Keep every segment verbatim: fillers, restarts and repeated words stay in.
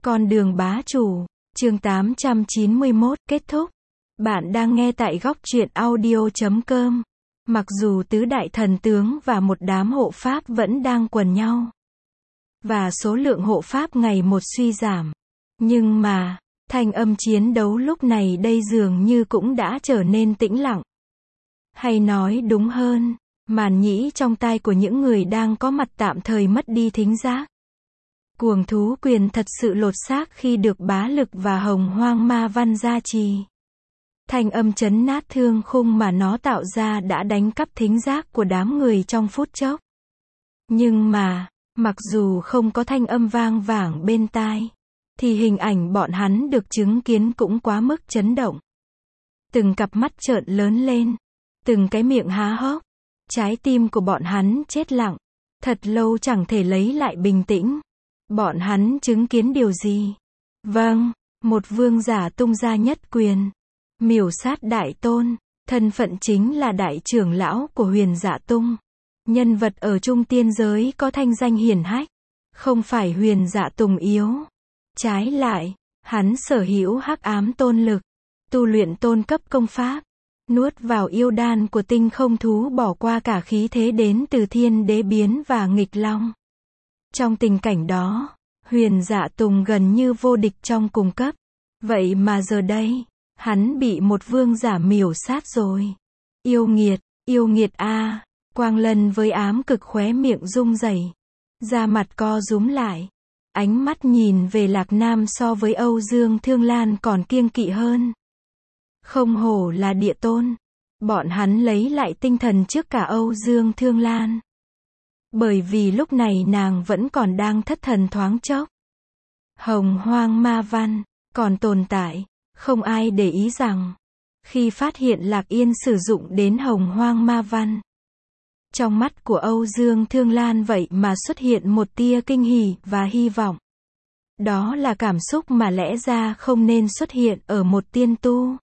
Con đường bá chủ, chương tám trăm chín mươi mốt, kết thúc. Bạn đang nghe tại góc truyện audio chấm com. Mặc dù tứ đại thần tướng và một đám hộ pháp vẫn đang quần nhau, và số lượng hộ pháp ngày một suy giảm, nhưng mà, thanh âm chiến đấu lúc này đây dường như cũng đã trở nên tĩnh lặng. Hay nói đúng hơn, màn nhĩ trong tai của những người đang có mặt tạm thời mất đi thính giác. Cuồng thú quyền thật sự lột xác khi được bá lực và hồng hoang ma văn gia trì. Thanh âm chấn nát thương khung mà nó tạo ra đã đánh cắp thính giác của đám người trong phút chốc. Nhưng mà, mặc dù không có thanh âm vang vảng bên tai, thì hình ảnh bọn hắn được chứng kiến cũng quá mức chấn động. Từng cặp mắt trợn lớn lên, từng cái miệng há hốc, trái tim của bọn hắn chết lặng, thật lâu chẳng thể lấy lại bình tĩnh. Bọn hắn chứng kiến điều gì? Vâng, một vương giả tung ra nhất quyền, miểu sát đại tôn, thân phận chính là đại trưởng lão của Huyền Dạ Tung. Nhân vật ở trung tiên giới có thanh danh hiển hách, không phải Huyền Dạ Tùng yếu. Trái lại, hắn sở hữu hắc ám tôn lực, tu luyện tôn cấp công pháp, nuốt vào yêu đan của tinh không thú bỏ qua cả khí thế đến từ thiên đế biến và nghịch long. Trong tình cảnh đó, Huyền Dạ Tùng gần như vô địch trong cùng cấp. Vậy mà giờ đây, hắn bị một vương giả miểu sát rồi. Yêu nghiệt, yêu nghiệt a. Quang Lân với ám cực khóe miệng rung rẩy, da mặt co rúm lại, ánh mắt nhìn về Lạc Nam so với Âu Dương Thương Lan còn kiêng kỵ hơn. Không hổ là địa tôn, bọn hắn lấy lại tinh thần trước cả Âu Dương Thương Lan. Bởi vì lúc này nàng vẫn còn đang thất thần thoáng chốc. Hồng hoang ma văn còn tồn tại, không ai để ý rằng khi phát hiện Lạc Yên sử dụng đến hồng hoang ma văn, trong mắt của Âu Dương Thương Lan vậy mà xuất hiện một tia kinh hỉ và hy vọng. Đó là cảm xúc mà lẽ ra không nên xuất hiện ở một tiên tu.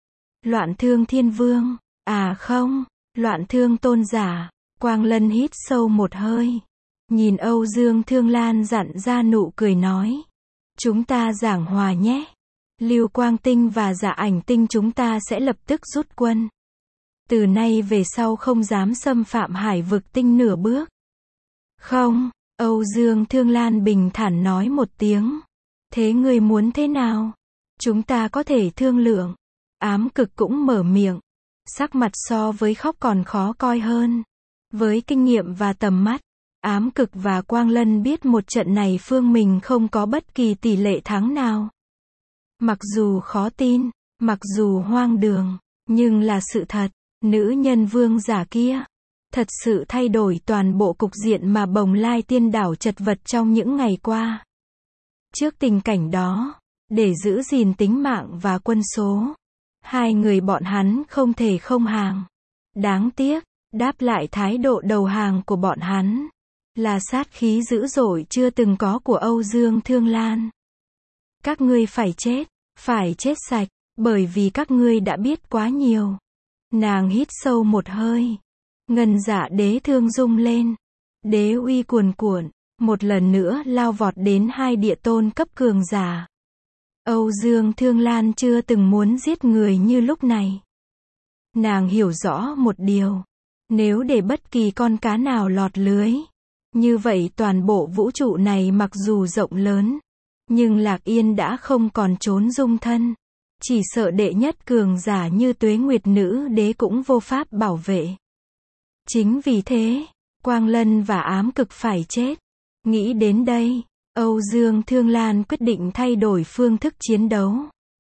Loạn thương thiên vương, à không, loạn thương tôn giả. Quang Lân hít sâu một hơi, nhìn Âu Dương Thương Lan dặn ra nụ cười nói. Chúng ta giảng hòa nhé. Lưu Quang Tinh và Dạ Ảnh Tinh chúng ta sẽ lập tức rút quân. Từ nay về sau không dám xâm phạm hải vực tinh nửa bước. Không, Âu Dương Thương Lan bình thản nói một tiếng. Thế ngươi muốn thế nào? Chúng ta có thể thương lượng. Ám cực cũng mở miệng, sắc mặt so với khóc còn khó coi hơn. Với kinh nghiệm và tầm mắt, ám cực và Quang Lân biết một trận này phương mình không có bất kỳ tỷ lệ thắng nào. Mặc dù khó tin, mặc dù hoang đường, nhưng là sự thật, nữ nhân vương giả kia thật sự thay đổi toàn bộ cục diện mà Bồng Lai Tiên Đảo chật vật trong những ngày qua. Trước tình cảnh đó, để giữ gìn tính mạng và quân số, hai người bọn hắn không thể không hàng. Đáng tiếc, đáp lại thái độ đầu hàng của bọn hắn là sát khí dữ dội chưa từng có của Âu Dương Thương Lan. Các ngươi phải chết, phải chết sạch, bởi vì các ngươi đã biết quá nhiều. Nàng hít sâu một hơi, ngân dạ đế thương rung lên, đế uy cuồn cuộn, một lần nữa lao vọt đến hai địa tôn cấp cường giả. Âu Dương Thương Lan chưa từng muốn giết người như lúc này. Nàng hiểu rõ một điều, nếu để bất kỳ con cá nào lọt lưới, như vậy toàn bộ vũ trụ này mặc dù rộng lớn, nhưng Lạc Yên đã không còn trốn dung thân. Chỉ sợ đệ nhất cường giả như Tuế Nguyệt Nữ Đế cũng vô pháp bảo vệ. Chính vì thế, Quang Lân và ám cực phải chết. Nghĩ đến đây, Âu Dương Thương Lan quyết định thay đổi phương thức chiến đấu.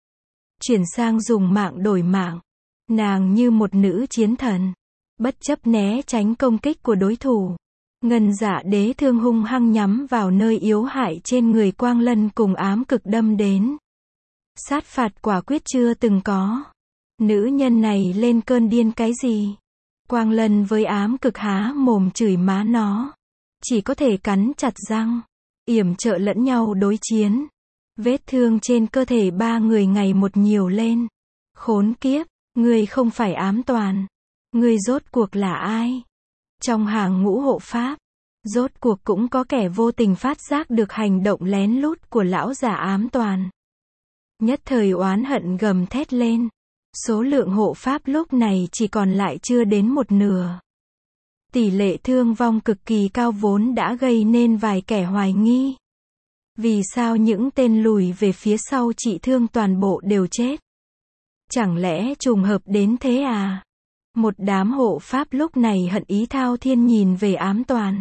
Chuyển sang dùng mạng đổi mạng. Nàng như một nữ chiến thần, bất chấp né tránh công kích của đối thủ. Ngân dạ đế thương hung hăng nhắm vào nơi yếu hại trên người Quang Lân cùng ám cực đâm đến. Sát phạt quả quyết chưa từng có. Nữ nhân này lên cơn điên cái gì? Quang Lân với ám cực há mồm chửi má nó, chỉ có thể cắn chặt răng, yểm trợ lẫn nhau đối chiến. Vết thương trên cơ thể ba người ngày một nhiều lên. Khốn kiếp, ngươi không phải ám toàn. Ngươi rốt cuộc là ai? Trong hàng ngũ hộ pháp, Rốt cuộc cũng có kẻ vô tình phát giác được hành động lén lút của lão già ám toàn. Nhất thời oán hận gầm thét lên. Số lượng hộ pháp lúc này chỉ còn lại chưa đến một nửa. Tỷ lệ thương vong cực kỳ cao vốn đã gây nên vài kẻ hoài nghi. Vì sao những tên lùi về phía sau trị thương toàn bộ đều chết? Chẳng lẽ trùng hợp đến thế à? Một đám hộ pháp lúc này hận ý thao thiên nhìn về ám toàn.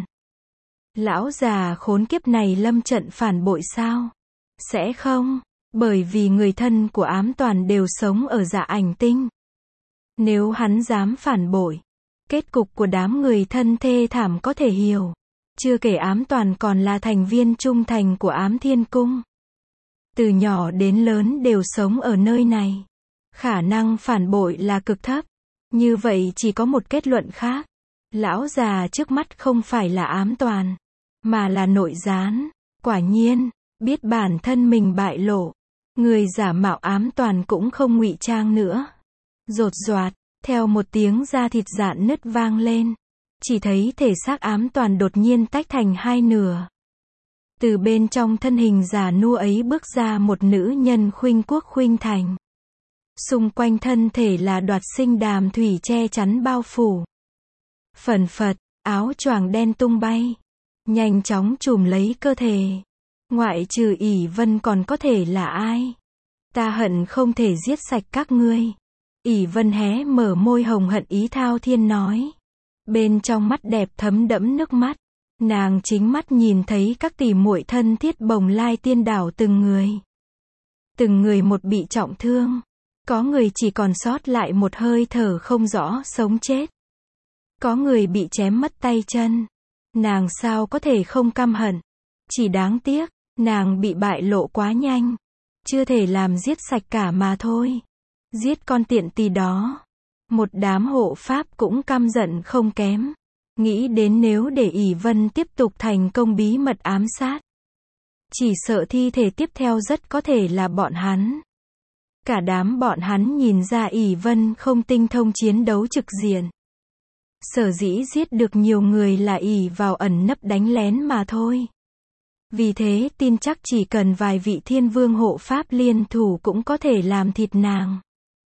Lão già khốn kiếp này lâm trận phản bội sao? Sẽ không, bởi vì người thân của ám toàn đều sống ở Dạ Ảnh Tinh. Nếu hắn dám phản bội, kết cục của đám người thân thê thảm có thể hiểu. Chưa kể ám toàn còn là thành viên trung thành của Ám Thiên Cung. Từ nhỏ đến lớn đều sống ở nơi này. Khả năng phản bội là cực thấp. Như vậy chỉ có một kết luận khác. Lão già trước mắt không phải là ám toàn, mà là nội gián. Quả nhiên, biết bản thân mình bại lộ. Người giả mạo ám toàn cũng không ngụy trang nữa. Rột roạt, theo một tiếng da thịt rạn nứt vang lên. Chỉ thấy thể xác ám toàn đột nhiên tách thành hai nửa. Từ bên trong thân hình già nua ấy bước ra một nữ nhân khuynh quốc khuynh thành. Xung quanh thân thể là đoạt sinh đàm thủy che chắn bao phủ. Phần phật, áo choàng đen tung bay. Nhanh chóng trùm lấy cơ thể. Ngoại trừ ỷ Vân còn có thể là ai? Ta hận không thể giết sạch các ngươi. ỷ Vân hé mở môi hồng hận ý thao thiên nói. Bên trong mắt đẹp thấm đẫm nước mắt. Nàng chính mắt nhìn thấy các tỷ muội thân thiết Bồng Lai Tiên đảo từng người. Từng người một bị trọng thương. Có người chỉ còn sót lại một hơi thở không rõ sống chết. Có người bị chém mất tay chân. Nàng sao có thể không căm hận. Chỉ đáng tiếc, nàng bị bại lộ quá nhanh. Chưa thể làm giết sạch cả mà thôi. Giết con tiện tỳ đó. Một đám hộ pháp cũng căm giận không kém. Nghĩ đến nếu để ỷ Vân tiếp tục thành công bí mật ám sát. Chỉ sợ thi thể tiếp theo rất có thể là bọn hắn. Cả đám bọn hắn nhìn ra ỷ Vân không tinh thông chiến đấu trực diện. Sở dĩ giết được nhiều người là ỷ vào ẩn nấp đánh lén mà thôi. Vì thế tin chắc chỉ cần vài vị thiên vương hộ pháp liên thủ cũng có thể làm thịt nàng.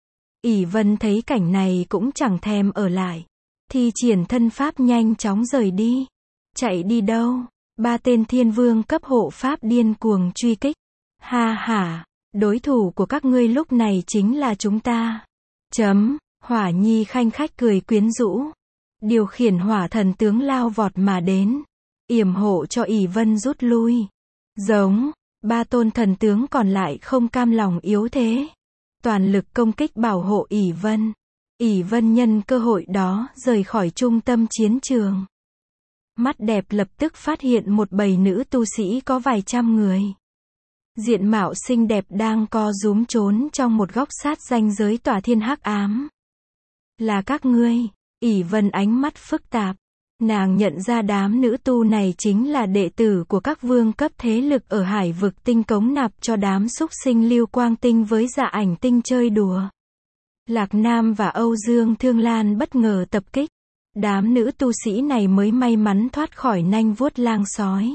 ỷ Vân thấy cảnh này cũng chẳng thèm ở lại. Thi triển thân pháp nhanh chóng rời đi. Chạy đi đâu? Ba tên thiên vương cấp hộ pháp điên cuồng truy kích. Ha ha, đối thủ của các ngươi lúc này chính là chúng ta. Chấm, Hỏa Nhi khanh khách cười quyến rũ. Điều khiển hỏa thần tướng lao vọt mà đến. Yểm hộ cho ỷ Vân rút lui. Giống, ba tôn thần tướng còn lại không cam lòng yếu thế. Toàn lực công kích bảo hộ ỷ Vân. ỷ Vân nhân cơ hội đó rời khỏi trung tâm chiến trường. Mắt đẹp lập tức phát hiện một bầy nữ tu sĩ có vài trăm người. Diện mạo xinh đẹp đang co rúm trốn trong một góc sát ranh giới tỏa thiên hắc ám. Là các ngươi. ỷ Vân ánh mắt phức tạp. Nàng nhận ra đám nữ tu này chính là đệ tử của các vương cấp thế lực ở Hải vực tinh cống nạp cho đám súc sinh Lưu Quang Tinh với Dạ Ảnh Tinh chơi đùa. Lạc Nam và Âu Dương Thương Lan bất ngờ tập kích. Đám nữ tu sĩ này mới may mắn thoát khỏi nanh vuốt lang sói.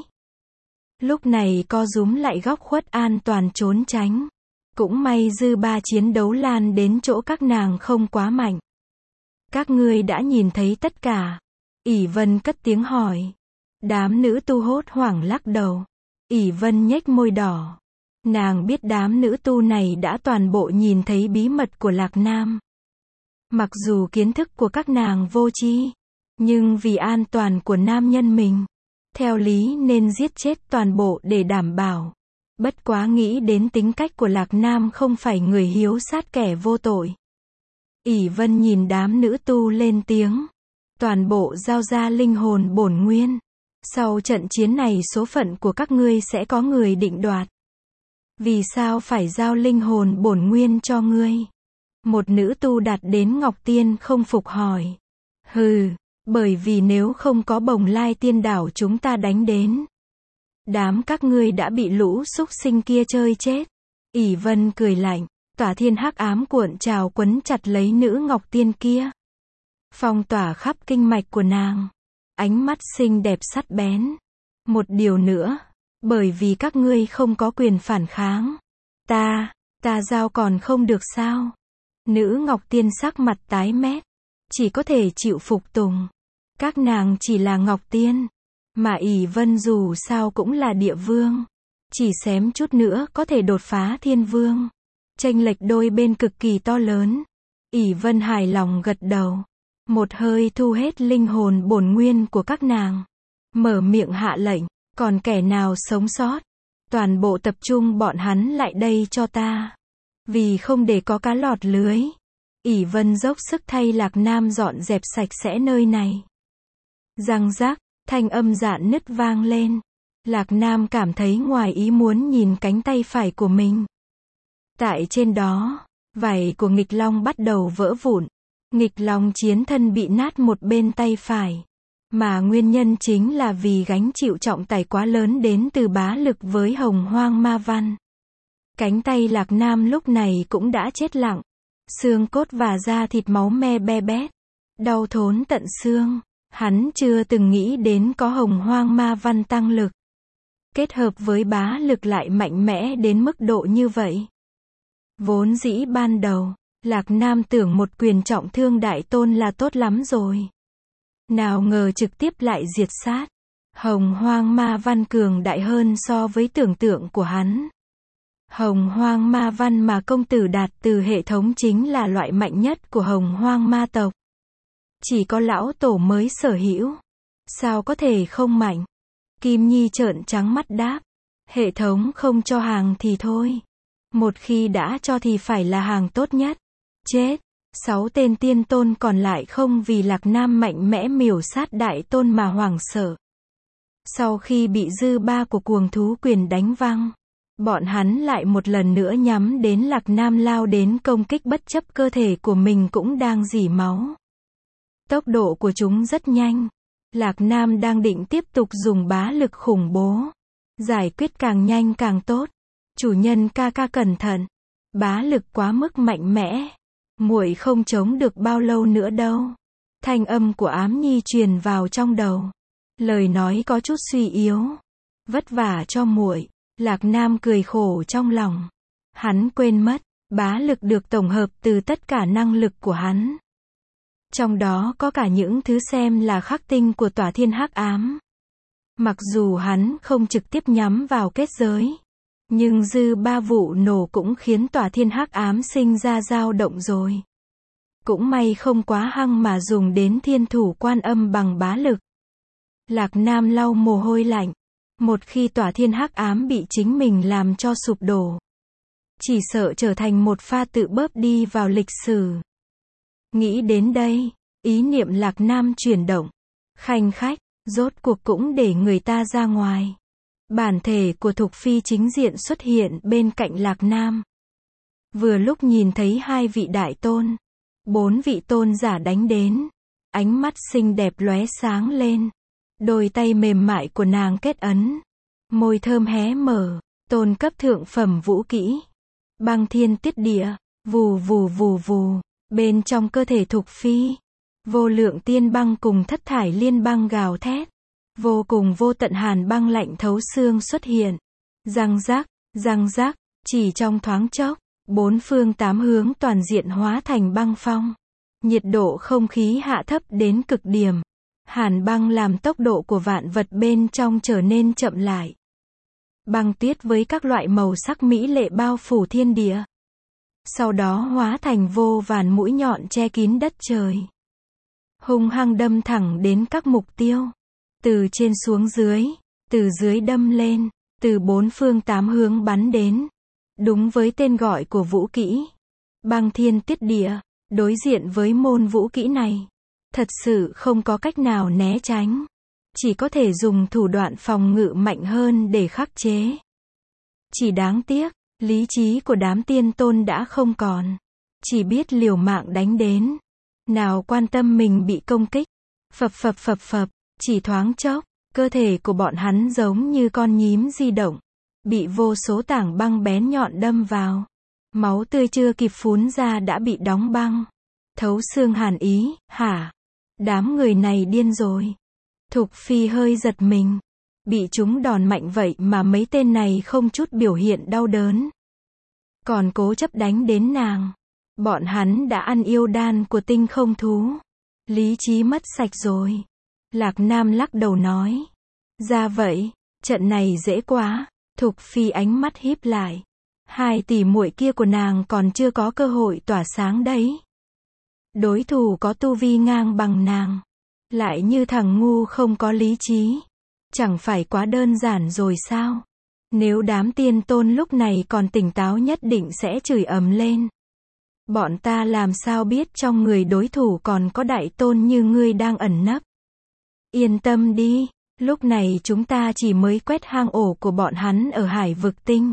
Lúc này co rúm lại góc khuất an toàn trốn tránh. Cũng may dư ba chiến đấu lan đến chỗ các nàng không quá mạnh. Các ngươi đã nhìn thấy tất cả. ỷ Vân cất tiếng hỏi. Đám nữ tu hốt hoảng lắc đầu. ỷ Vân nhếch môi đỏ. Nàng biết đám nữ tu này đã toàn bộ nhìn thấy bí mật của Lạc Nam. Mặc dù kiến thức của các nàng vô tri, nhưng vì an toàn của nam nhân mình, theo lý nên giết chết toàn bộ để đảm bảo. Bất quá nghĩ đến tính cách của Lạc Nam không phải người hiếu sát kẻ vô tội. ỷ Vân nhìn đám nữ tu lên tiếng. Toàn bộ giao ra linh hồn bổn nguyên. Sau trận chiến này số phận của các ngươi sẽ có người định đoạt. Vì sao phải giao linh hồn bổn nguyên cho ngươi? Một nữ tu đạt đến Ngọc Tiên không phục hỏi. Hừ, bởi vì nếu không có Bồng Lai Tiên đảo chúng ta đánh đến. Đám các ngươi đã bị lũ súc sinh kia chơi chết. ỷ Vân cười lạnh, tỏa thiên hắc ám cuộn trào quấn chặt lấy nữ Ngọc Tiên kia. Phong tỏa khắp kinh mạch của nàng. ánh mắt xinh đẹp sắc bén. Một điều nữa, bởi vì các ngươi không có quyền phản kháng. Ta, ta giao còn không được sao? Nữ Ngọc Tiên sắc mặt tái mét, chỉ có thể chịu phục tùng. Các nàng chỉ là Ngọc Tiên, mà ỷ Vân dù sao cũng là địa vương. Chỉ xém chút nữa có thể đột phá thiên vương. Chênh lệch đôi bên cực kỳ to lớn. ỷ Vân hài lòng gật đầu. Một hơi thu hết linh hồn bổn nguyên của các nàng. Mở miệng hạ lệnh, còn kẻ nào sống sót, toàn bộ tập trung bọn hắn lại đây cho ta. Vì không để có cá lọt lưới, ỷ Vân dốc sức thay Lạc Nam dọn dẹp sạch sẽ nơi này. Răng rác, thanh âm rạn nứt vang lên. Lạc Nam cảm thấy ngoài ý muốn nhìn cánh tay phải của mình. Tại trên đó, vảy của nghịch long bắt đầu vỡ vụn. Nghịch long chiến thân bị nát một bên tay phải. Mà nguyên nhân chính là vì gánh chịu trọng tải quá lớn đến từ bá lực với hồng hoang ma văn. Cánh tay Lạc Nam lúc này cũng đã chết lặng. Xương cốt và da thịt máu me be bét. Đau thốn tận xương. Hắn chưa từng nghĩ đến có hồng hoang ma văn tăng lực. Kết hợp với bá lực lại mạnh mẽ đến mức độ như vậy. Vốn dĩ ban đầu, Lạc Nam tưởng một quyền trọng thương đại tôn là tốt lắm rồi. Nào ngờ trực tiếp lại diệt sát. Hồng hoang ma văn cường đại hơn so với tưởng tượng của hắn. Hồng hoang ma văn mà công tử đạt từ hệ thống chính là loại mạnh nhất của hồng hoang ma tộc. Chỉ có lão tổ mới sở hữu. Sao có thể không mạnh? Kim Nhi trợn trắng mắt đáp. Hệ thống không cho hàng thì thôi. Một khi đã cho thì phải là hàng tốt nhất. Chết. Sáu tên tiên tôn còn lại không vì Lạc Nam mạnh mẽ miểu sát đại tôn mà hoảng sợ. Sau khi bị dư ba của cuồng thú quyền đánh văng, bọn hắn lại một lần nữa nhắm đến Lạc Nam lao đến công kích bất chấp cơ thể của mình cũng đang rỉ máu. Tốc độ của chúng rất nhanh. Lạc Nam đang định tiếp tục dùng bá lực khủng bố. Giải quyết càng nhanh càng tốt. Chủ nhân ca ca cẩn thận. Bá lực quá mức mạnh mẽ. Muội không chống được bao lâu nữa đâu. Thanh âm của Ám Nhi truyền vào trong đầu. Lời nói có chút suy yếu. Vất vả cho muội. Lạc Nam cười khổ trong lòng. Hắn quên mất, bá lực được tổng hợp từ tất cả năng lực của hắn. Trong đó có cả những thứ xem là khắc tinh của tỏa thiên hắc ám. Mặc dù hắn không trực tiếp nhắm vào kết giới, nhưng dư ba vụ nổ cũng khiến tỏa thiên hắc ám sinh ra dao động rồi. Cũng may không quá hăng mà dùng đến thiên thủ quan âm bằng bá lực. Lạc Nam lau mồ hôi lạnh. Một khi tỏa thiên hắc ám bị chính mình làm cho sụp đổ, chỉ sợ trở thành một pha tự bớp đi vào lịch sử. Nghĩ đến đây, ý niệm Lạc Nam chuyển động. Khanh khách, rốt cuộc cũng để người ta ra ngoài. Bản thể của Thục Phi chính diện xuất hiện bên cạnh Lạc Nam. Vừa lúc nhìn thấy hai vị đại tôn, bốn vị tôn giả đánh đến, ánh mắt xinh đẹp lóe sáng lên. Đôi tay mềm mại của nàng kết ấn, môi thơm hé mở, tôn cấp thượng phẩm vũ kỹ. Băng thiên tiết địa, vù vù vù vù, bên trong cơ thể Thục Phi, vô lượng tiên băng cùng thất thải liên băng gào thét. Vô cùng vô tận hàn băng lạnh thấu xương xuất hiện. Răng rác, răng rác, chỉ trong thoáng chốc, bốn phương tám hướng toàn diện hóa thành băng phong. Nhiệt độ không khí hạ thấp đến cực điểm. Hàn băng làm tốc độ của vạn vật bên trong trở nên chậm lại. Băng tuyết với các loại màu sắc mỹ lệ bao phủ thiên địa. Sau đó hóa thành vô vàn mũi nhọn che kín đất trời. Hung hăng đâm thẳng đến các mục tiêu. Từ trên xuống dưới, từ dưới đâm lên, từ bốn phương tám hướng bắn đến. Đúng với tên gọi của vũ kỹ. Băng thiên tiết địa, đối diện với môn vũ kỹ này. Thật sự không có cách nào né tránh. Chỉ có thể dùng thủ đoạn phòng ngự mạnh hơn để khắc chế. Chỉ đáng tiếc, lý trí của đám tiên tôn đã không còn. Chỉ biết liều mạng đánh đến. Nào quan tâm mình bị công kích. Phập phập phập phập, chỉ thoáng chốc, cơ thể của bọn hắn giống như con nhím di động. Bị vô số tảng băng bén nhọn đâm vào. Máu tươi chưa kịp phún ra đã bị đóng băng. Thấu xương hàn ý, hả? Đám người này điên rồi. Thục Phi hơi giật mình. Bị chúng đòn mạnh vậy mà mấy tên này không chút biểu hiện đau đớn. Còn cố chấp đánh đến nàng. Bọn hắn đã ăn yêu đan của tinh không thú. Lý trí mất sạch rồi. Lạc Nam lắc đầu nói. Ra vậy, trận này dễ quá. Thục Phi ánh mắt híp lại. Hai tỷ muội kia của nàng còn chưa có cơ hội tỏa sáng đấy. Đối thủ có tu vi ngang bằng nàng. Lại như thằng ngu không có lý trí. Chẳng phải quá đơn giản rồi sao? Nếu đám tiên tôn lúc này còn tỉnh táo nhất định sẽ chửi ầm lên. Bọn ta làm sao biết trong người đối thủ còn có đại tôn như ngươi đang ẩn nấp. Yên tâm đi, lúc này chúng ta chỉ mới quét hang ổ của bọn hắn ở Hải Vực Tinh.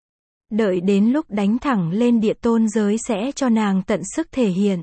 Đợi đến lúc đánh thẳng lên địa tôn giới sẽ cho nàng tận sức thể hiện.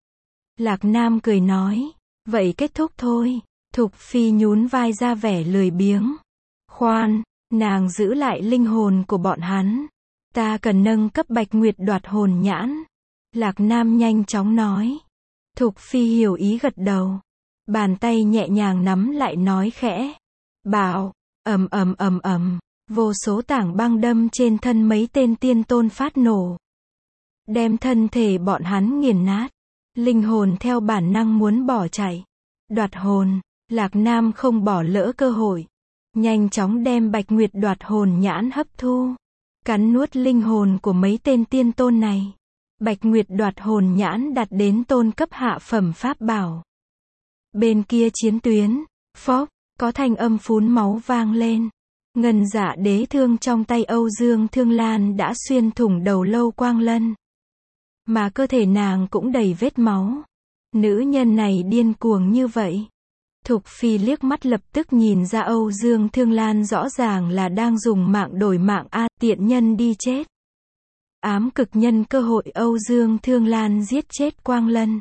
Lạc Nam cười nói, vậy kết thúc thôi. Thục Phi nhún vai ra vẻ lười biếng. Khoan, nàng giữ lại linh hồn của bọn hắn. Ta cần nâng cấp Bạch Nguyệt đoạt hồn nhãn. Lạc Nam nhanh chóng nói. Thục Phi hiểu ý gật đầu. Bàn tay nhẹ nhàng nắm lại nói khẽ. Bảo, ầm ầm ầm ầm. Vô số tảng băng đâm trên thân mấy tên tiên tôn phát nổ. Đem thân thể bọn hắn nghiền nát. Linh hồn theo bản năng muốn bỏ chạy. Đoạt hồn. Lạc Nam không bỏ lỡ cơ hội. Nhanh chóng đem Bạch Nguyệt đoạt hồn nhãn hấp thu. Cắn nuốt linh hồn của mấy tên tiên tôn này. Bạch Nguyệt đoạt hồn nhãn đạt đến tôn cấp hạ phẩm pháp bảo. Bên kia chiến tuyến, phốc, có thanh âm phún máu vang lên. Ngân Dạ Đế thương trong tay Âu Dương Thương Lan đã xuyên thủng đầu Lâu Quang Lân. Mà cơ thể nàng cũng đầy vết máu. Nữ nhân này điên cuồng như vậy. Thục Phi liếc mắt lập tức nhìn ra Âu Dương Thương Lan rõ ràng là đang dùng mạng đổi mạng a, tiện nhân đi chết. Ám cực nhân cơ hội Âu Dương Thương Lan giết chết Quang Lân.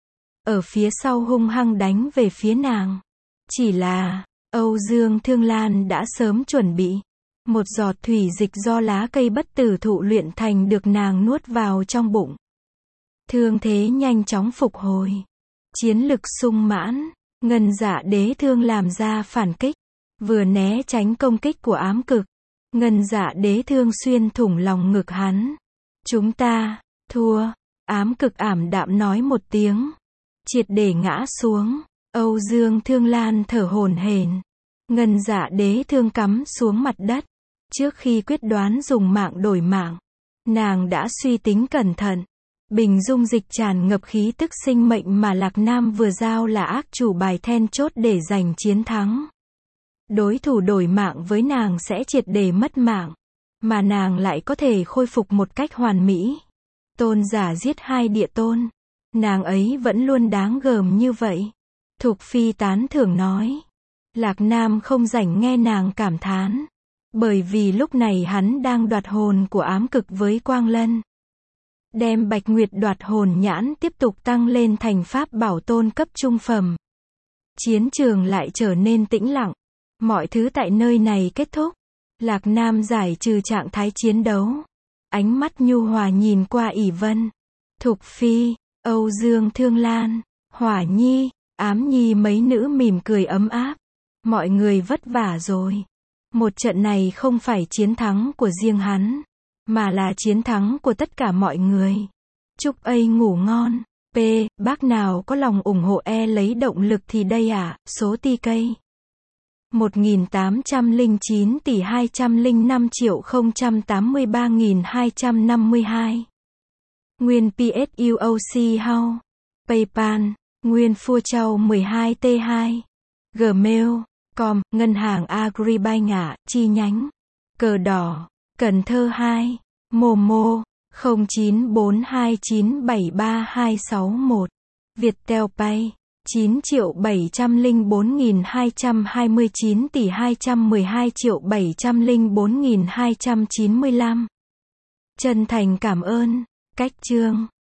Ở phía sau hung hăng đánh về phía nàng. Chỉ là, Âu Dương Thương Lan đã sớm chuẩn bị. Một giọt thủy dịch do lá cây bất tử thụ luyện thành được nàng nuốt vào trong bụng. Thương thế nhanh chóng phục hồi. Chiến lực sung mãn. Ngân Dạ Đế thương làm ra phản kích. Vừa né tránh công kích của ám cực. Ngân Dạ Đế thương xuyên thủng lòng ngực hắn. Chúng ta, thua. Ám cực ảm đạm nói một tiếng. Triệt để ngã xuống. Âu Dương Thương Lan thở hổn hển. Ngân Dạ Đế thương cắm xuống mặt đất. Trước khi quyết đoán dùng mạng đổi mạng. Nàng đã suy tính cẩn thận. Bình dung dịch tràn ngập khí tức sinh mệnh mà Lạc Nam vừa giao là ác chủ bài then chốt để giành chiến thắng. Đối thủ đổi mạng với nàng sẽ triệt để mất mạng. Mà nàng lại có thể khôi phục một cách hoàn mỹ. Tôn giả giết hai địa tôn. Nàng ấy vẫn luôn đáng gờm như vậy. Thục Phi tán thưởng nói. Lạc Nam không rảnh nghe nàng cảm thán. Bởi vì lúc này hắn đang đoạt hồn của ám cực với Quang Lân. Đem Bạch Nguyệt đoạt hồn nhãn tiếp tục tăng lên thành pháp bảo tôn cấp trung phẩm. Chiến trường lại trở nên tĩnh lặng. Mọi thứ tại nơi này kết thúc. Lạc Nam giải trừ trạng thái chiến đấu. Ánh mắt nhu hòa nhìn qua ỷ Vân, Thục Phi, Âu Dương Thương Lan, Hỏa Nhi, Ám Nhi mấy nữ mỉm cười ấm áp. Mọi người vất vả rồi. Một trận này không phải chiến thắng của riêng hắn, mà là chiến thắng của tất cả mọi người. Chúc A ngủ ngon. P. Bác nào có lòng ủng hộ E lấy động lực thì đây à, số tê ca. một nghìn tám trăm lẻ chín tỷ hai trăm lẻ năm triệu không trăm tám mươi ba nghìn hai trăm năm mươi hai. Nguyên pê ét u o xê How. PayPal. Nguyên Phua Châu mười hai T hai. Gmail. Com. Ngân hàng Agribank ạ, chi nhánh. Cờ Đỏ. Cần Thơ hai. Momo. không chín bốn hai chín bảy ba hai sáu một. Viettel Pay. chín triệu bảy trăm lẻ bốn nghìn hai trăm hai mươi chín tỷ hai trăm mười hai triệu bảy trăm lẻ bốn nghìn hai trăm chín mươi lăm. Chân thành cảm ơn. Cách chương